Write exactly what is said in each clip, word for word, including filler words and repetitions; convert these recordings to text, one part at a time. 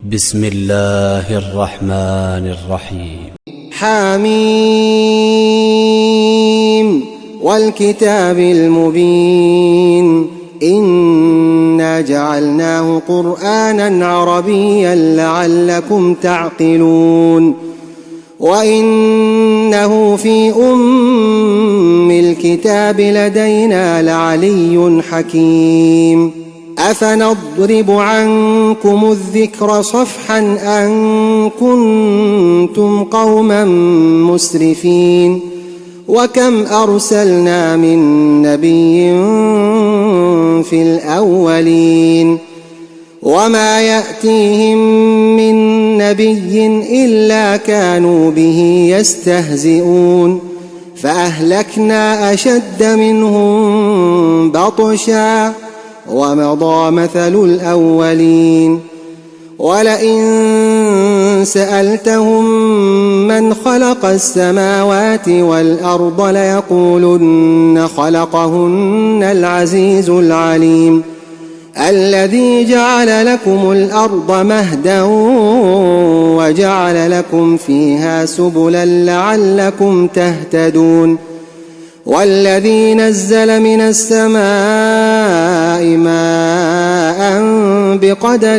بسم الله الرحمن الرحيم. حميم والكتاب المبين إنا جعلناه قرآنا عربيا لعلكم تعقلون وإنه في أم الكتاب لدينا لعلي حكيم. أفنضرب عنكم الذكر صفحا أن كنتم قوما مسرفين وكم أرسلنا من نبي في الأولين وما يأتيهم من نبي إلا كانوا به يستهزئون فأهلكنا أشد منهم بطشا ومضى مثل الأولين. ولئن سألتهم من خلق السماوات والأرض ليقولن خلقهن العزيز العليم الذي جعل لكم الأرض مهدا وجعل لكم فيها سبلا لعلكم تهتدون والذي نزل من السماء ماء بقدر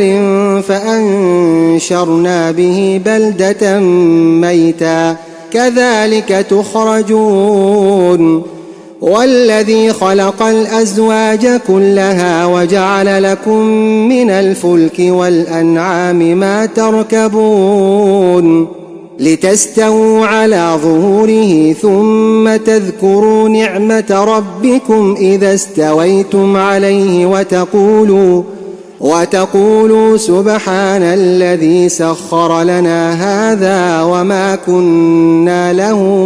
فأنشرنا به بلدة ميتا كذلك تخرجون والذي خلق الأزواج كلها وجعل لكم من الفلك والأنعام ما تركبون لتستووا على ظهوره ثم تذكروا نعمة ربكم إذا استويتم عليه وتقولوا وتقولوا سبحان الذي سخر لنا هذا وما كنا له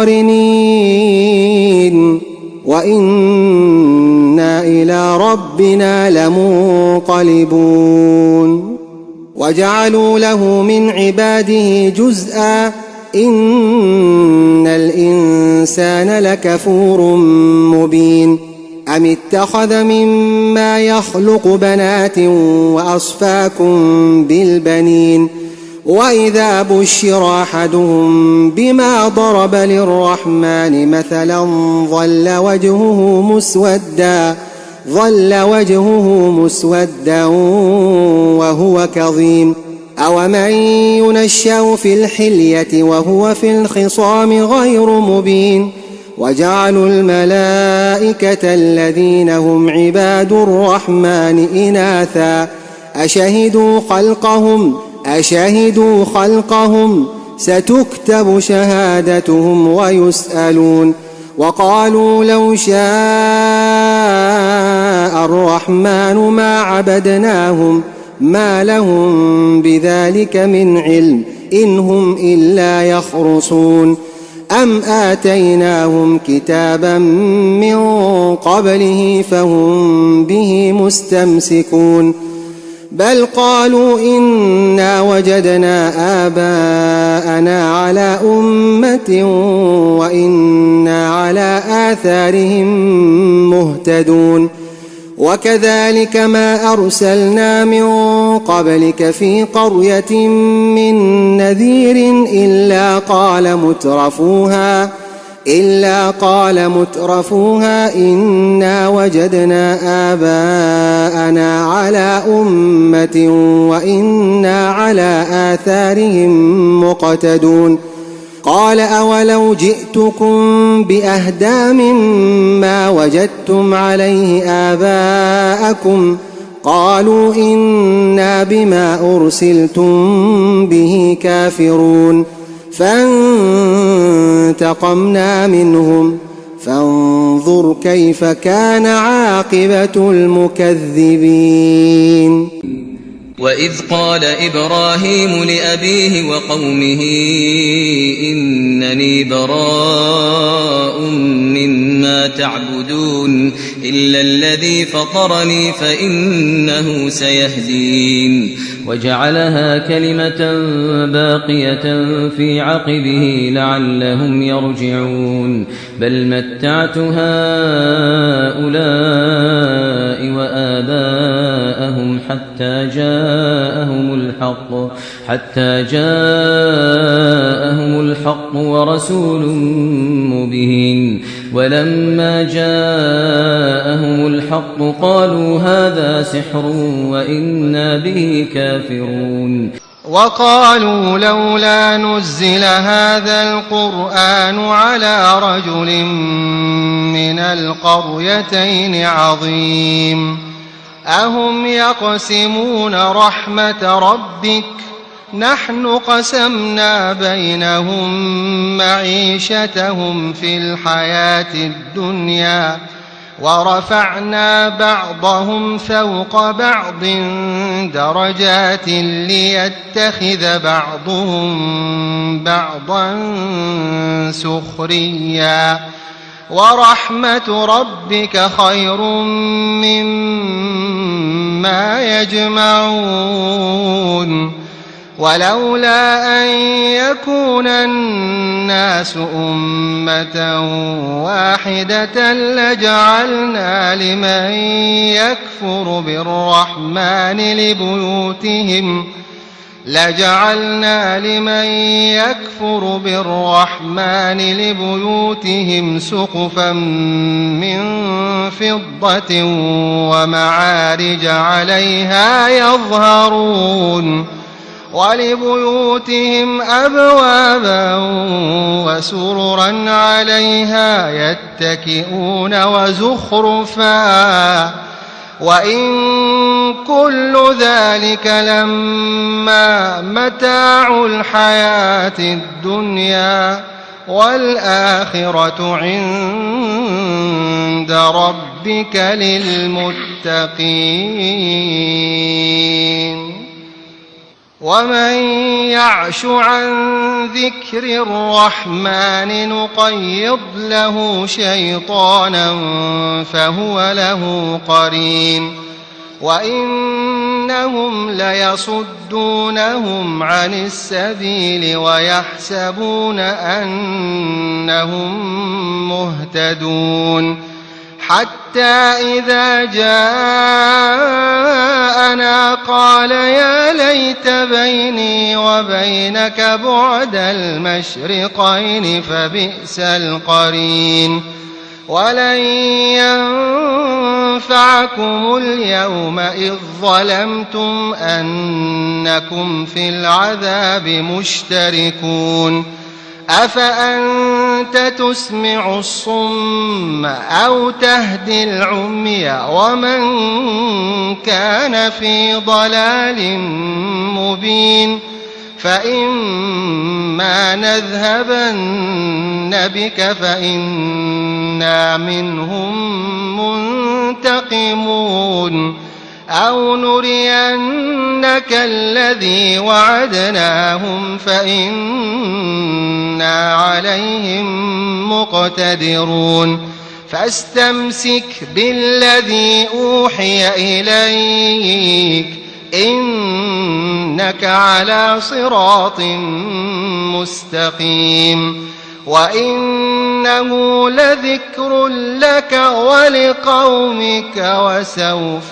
مقرنين وإنا إلى ربنا لمنقلبون. وجعلوا له من عباده جزءا إن الإنسان لكفور مبين. أم اتخذ مما يخلق بنات وأصفاكم بالبنين وإذا بشر أحدهم بما ضرب للرحمن مثلا ظل وجهه مسودا ظل وجهه مسودا وهو كظيم أومن ينشأ في الحلية وهو في الخصام غير مبين. وجعلوا الملائكة الذين هم عباد الرحمن إناثا أشهدوا خلقهم أشهدوا خلقهم ستكتب شهادتهم ويسألون. وقالوا لو شاء الرحمن ما عبدناهم ما لهم بذلك من علم إن هم إلا يخرصون. أم آتيناهم كتابا من قبله فهم به مستمسكون بل قالوا إنا وجدنا آباءنا على أمة وإنا على آثارهم مهتدون. وكذلك ما أرسلنا من قبلك في قرية من نذير إلا قال مترفوها إلا قال مترفوها إنا وجدنا آباءنا على أمة وإنا على آثارهم مقتدون. قال أولو جئتكم بأهدى مما وجدتم عليه آباءكم قالوا إنا بما أرسلتم به كافرون فانتقمنا منهم فانظر كيف كان عاقبة المكذبين. وإذ قال إبراهيم لأبيه وقومه إنني براء مما تعبدون إلا الذي فطرني فإنه سيهدين وجعلها كلمة باقية في عقبه لعلهم يرجعون. بل متعت هؤلاء وآباءهم حتى جاءهم الحق حتى جاءهم الحق ورسول مبين ولما جاءهم الحق قالوا هذا سحر وإنا به كافرون وقالوا لولا نزل هذا القرآن على رجل من القريتين عظيم أهم يقسمون رحمة ربك نحن قسمنا بينهم معيشتهم في الحياة الدنيا ورفعنا بعضهم فوق بعض درجات ليتخذ بعضهم بعضا سخريا ورحمة ربك خير مما يجمعون ولولا أن يكون الناس أمة واحدة لجعلنا لمن يكفر بالرحمن لبيوتهم لجعلنا لمن يكفر بالرحمن لبيوتهم سقفا من فضة ومعارج عليها يظهرون ولبيوتهم أبوابا وسررا عليها يتكئون وزخرفا وإن كل ذلك لما متاع الحياة الدنيا والآخرة عند ربك للمتقين ومن يعش عن ذكر الرحمن نقيض له شيطانا فهو له قرين وإنهم ليصدونهم عن السبيل ويحسبون أنهم مهتدون حتى إذا جاءنا قال يا ليت بيني وبينك بعد المشرقين فبئس القرين ولن ينفعكم اليوم إذ ظلمتم أنكم في العذاب مشتركون أفأنت تسمع الصم أو تهدي العمي ومن كان في ضلال مبين فإما نذهبن بك فإنا منهم منتقمون أو نرينك الذي وعدناهم فإنا عليهم مقتدرون فاستمسك بالذي أوحي إليك إنك على صراط مستقيم وإنه لذكر لك ولقومك وسوف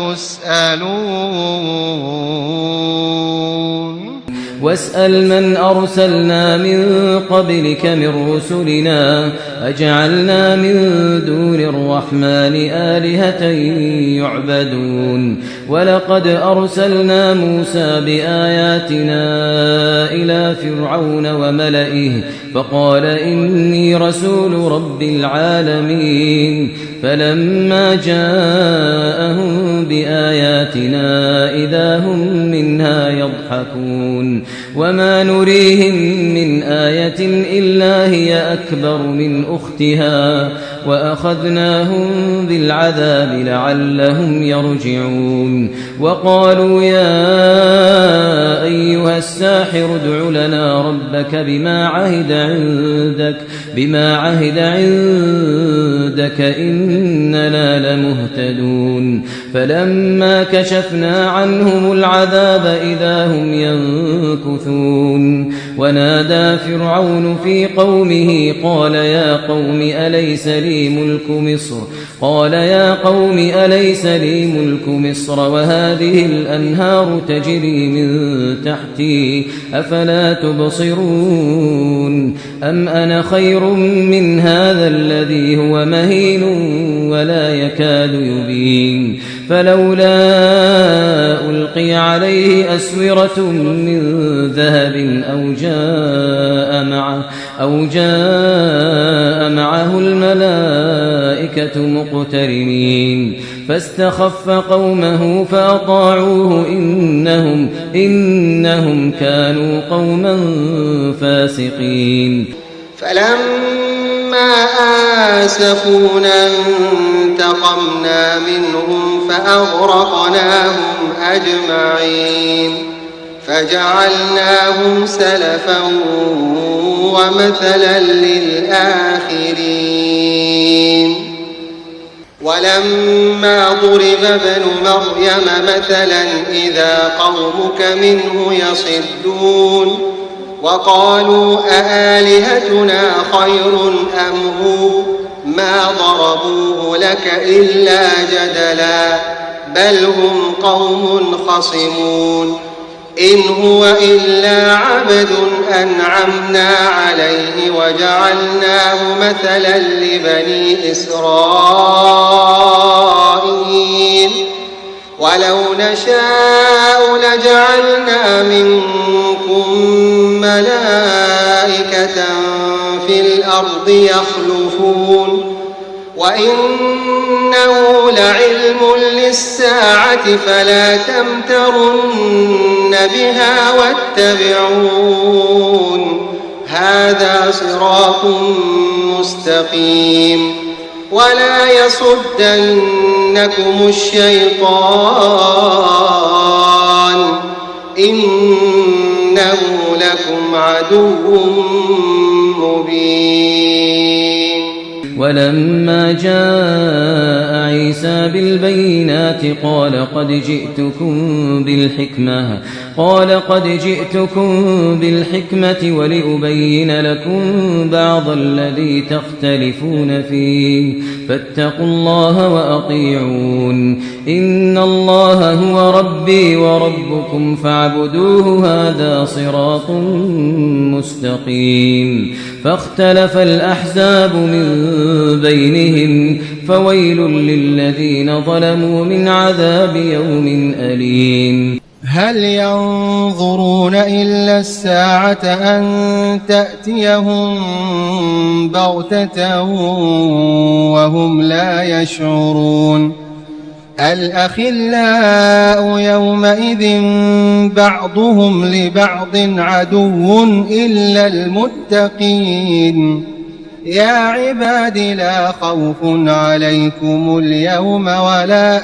تسألون واسأل من أرسلنا من قبلك من رسلنا أجعلنا من دون الرحمن آلهة يعبدون ولقد أرسلنا موسى بآياتنا إلى فرعون وملئه فقال إني رسول رب العالمين فلما جاءهم بآياتنا إذا هم منها يضحكون وما نريهم من آية إلا هي أكبر من أختها وأخذناهم بالعذاب لعلهم يرجعون وقالوا يا أيها الساحر ادع لنا ربك بما عهد عندك بما عهد عندك إننا لمهتدون فلما كشفنا عنهم العذاب إذا هم ينكثون ونادى فرعون في قومه قال يا قوم أليس لي ملك مصر قال يا قوم أليس لي ملك مصر وهذه الأنهار تجري من تحتي أفلا تبصرون أم أنا خير من هذا الذي هو مهين ولا يكاد يبين فلولا ألقي عليه أسورة من ذهب أو جاء معه, أو جاء معه الملائكة مقترنين فاستخف قومه فأطاعوه إنهم, إنهم كانوا قوما فاسقين فلما آسفونا انتقمنا منهم فأغرقناهم أجمعين فجعلناهم سلفا ومثلا للآخرين ولما ضرب ابن مريم مثلا إذا قومك منه يصدون وقالوا أآلهتنا خير أم هو ما ضربوه لك إلا جدلا بل هم قوم خصمون إن هو إلا عبد أنعمنا عليه وجعلناه مثلا لبني إسرائيل ولو نشاء لجعلنا منكم ملائكة في الأرض يخلفون وإنه لعلم للساعة فلا تمترن بها واتبعون هذا صراط مستقيم ولا يصدنكم الشيطان إنه لكم عدو مبين ولما جاء عيسى بالبينات قال قد جئتكم بالحكمة قال قد جئتكم بالحكمة ولأبين لكم بعض الذي تختلفون فيه فاتقوا الله وأطيعون إن الله هو ربي وربكم فاعبدوه هذا صراط مستقيم فاختلف الأحزاب من بينهم فويل للذين ظلموا من عذاب يوم أليم هل ينظرون إلا الساعة أن تأتيهم بغتة وهم لا يشعرون الأخلاء يومئذ بعضهم لبعض عدو إلا المتقين يا عباد لا خوف عليكم اليوم ولا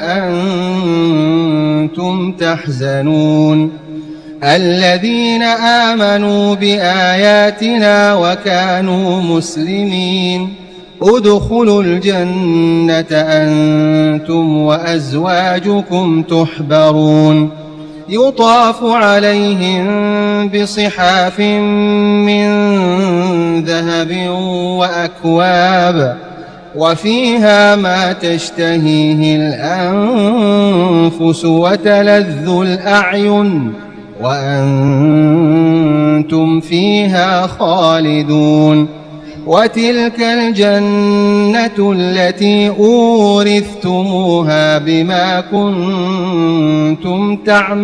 أنتم تحزنون الذين آمنوا بآياتنا وكانوا مسلمين ادخلوا الجنة أنتم وأزواجكم تحبرون يطاف عليهم بصحاف من ذهب وأكواب وفيها ما تشتهيه الأنفس وتلذ الأعين وأنتم فيها خالدون وتلك الجنة التي أورثتموها بما كنتم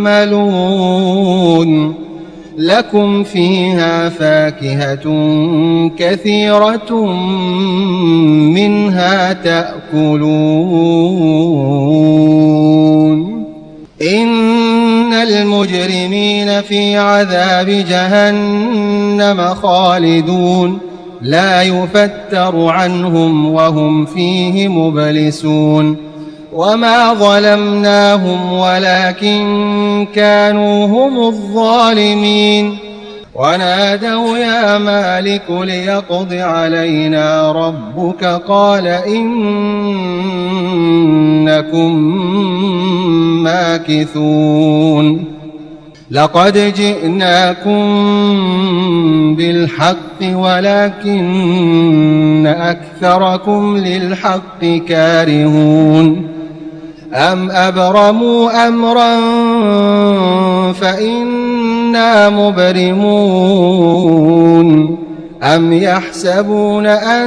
تعملون لكم فيها فاكهة كثيرة منها تأكلون إن المجرمين في عذاب جهنم خالدون لا يفتر عنهم وهم فيه مبلسون وما ظلمناهم ولكن كانوا هم الظالمين ونادوا يا مالك ليقض علينا ربك قال إنكم ماكثون لقد جئناكم بالحق ولكن أكثركم للحق كارهون أم أبرموا أمرا فإنا مبرمون أم يحسبون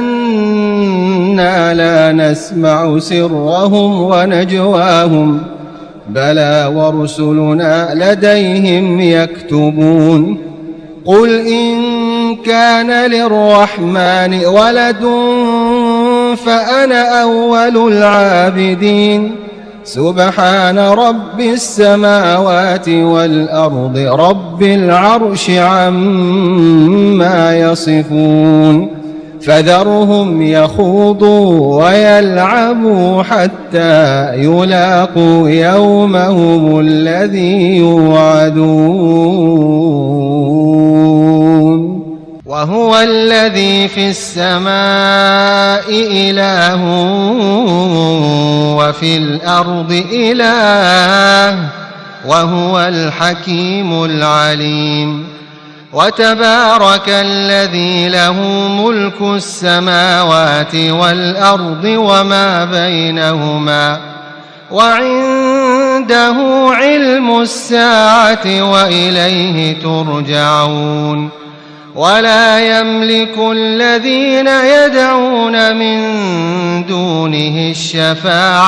أنا لا نسمع سرهم ونجواهم بلى ورسلنا لديهم يكتبون قل إن كان للرحمن ولد فأنا أول العابدين سبحان رب السماوات والأرض رب العرش عما يصفون فذرهم يخوضوا ويلعبوا حتى يلاقوا يومهم الذي يوعدون وهو الذي في السماء إله وفي الأرض إله وهو الحكيم العليم وتبارك الذي له ملك السماوات والأرض وما بينهما وعنده علم الساعة وإليه ترجعون ولا يملك الذين يدعون من دونه الشفاعة